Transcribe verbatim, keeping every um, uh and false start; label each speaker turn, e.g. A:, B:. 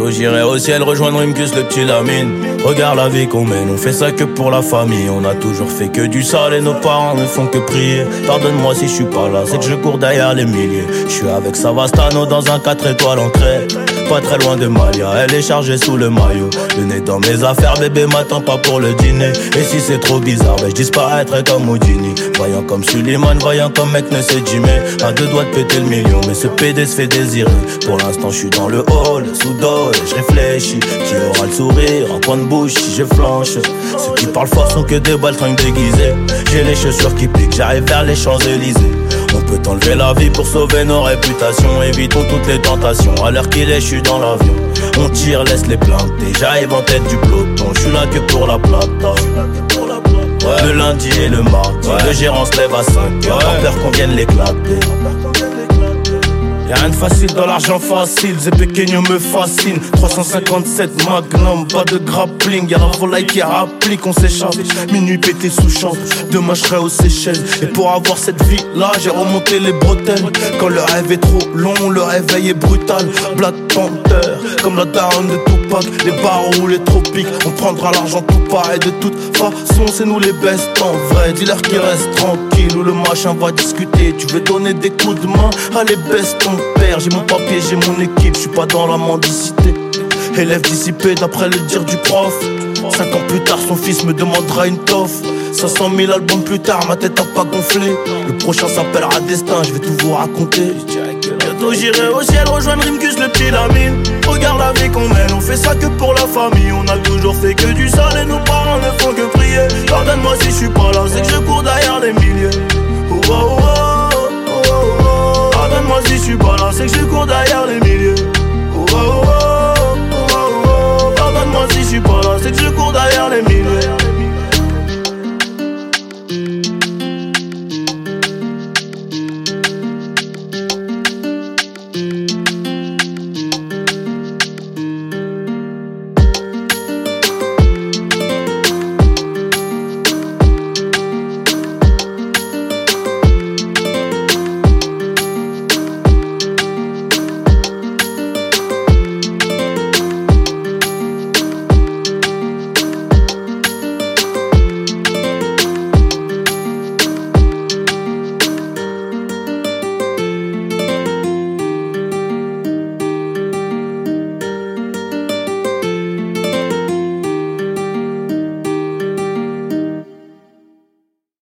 A: Bientôt j'irai au ciel rejoindre Rimkus, le petit Lamine. Regarde la vie qu'on mène, on fait ça que pour la famille. On a toujours fait que du sale et nos parents ne font que prier. Pardonne-moi si je suis pas là, c'est que je cours derrière les milliers. Je suis avec Savastano dans un quatre étoiles en crête. Pas très loin de Malia, elle est chargée sous le maillot. Le nez dans mes affaires, bébé m'attend pas pour le dîner. Et si c'est trop bizarre, ben je disparaîtrai comme Houdini. Voyant comme Suleiman, voyant comme mec ne sait Jimmy. À deux doigts de péter le million, mais ce P D se fait désirer. Pour l'instant je suis dans le hall, sous dos et je réfléchis. Qui aura le sourire, en coin de bouche si je flanche. Ceux qui parlent fort sont que des baltringues déguisées. J'ai les chaussures qui piquent, j'arrive vers les Champs-Élysées. On peut enlever la vie pour sauver nos réputations. Évitons toutes les tentations, à l'heure qu'il est je suis dans l'avion. On tire, laisse les planter, j'arrive en tête du peloton. Je suis là que pour la plata. Ouais. Le lundi et le mardi, ouais. Le gérant se lève à cinq heures, ouais. Peur qu'on vienne l'éclater. Y'a rien de facile dans l'argent facile, Zé Pequeño me fascine. Trois cent cinquante-sept Magnum, pas de grappling. Y'a la volaille qui applique, on s'échappe. Minuit pété sous champ, demain je serai aux Seychelles. Et pour avoir cette vie là, j'ai remonté les bretelles. Quand le rêve est trop long, le réveil est brutal. Black Panther, comme la daronne de Tupac. Les barreaux ou les tropiques, on prendra l'argent tout pareil. De toute façon c'est nous les best en vrai. Dis-leur qu'ils restent tranquilles ou le machin va discuter. Tu veux donner des coups de main, allez baisse ton père. J'ai mon papier, j'ai mon équipe, je suis pas dans la mendicité. Élève dissipé d'après le dire du prof. Cinq ans plus tard son fils me demandera une toffe. Cinq cent mille albums plus tard, ma tête a pas gonflé. Le prochain s'appellera Destin, je vais tout vous raconter. Bientôt j'irai au ciel rejoindre Rimkus, le petit Lamine. Regarde la vie qu'on mène, on fait ça que pour la famille. On a toujours fait que du sale et nos parents ne font que prier. Pardonne-moi si je suis pas là, c'est que je cours derrière les mille.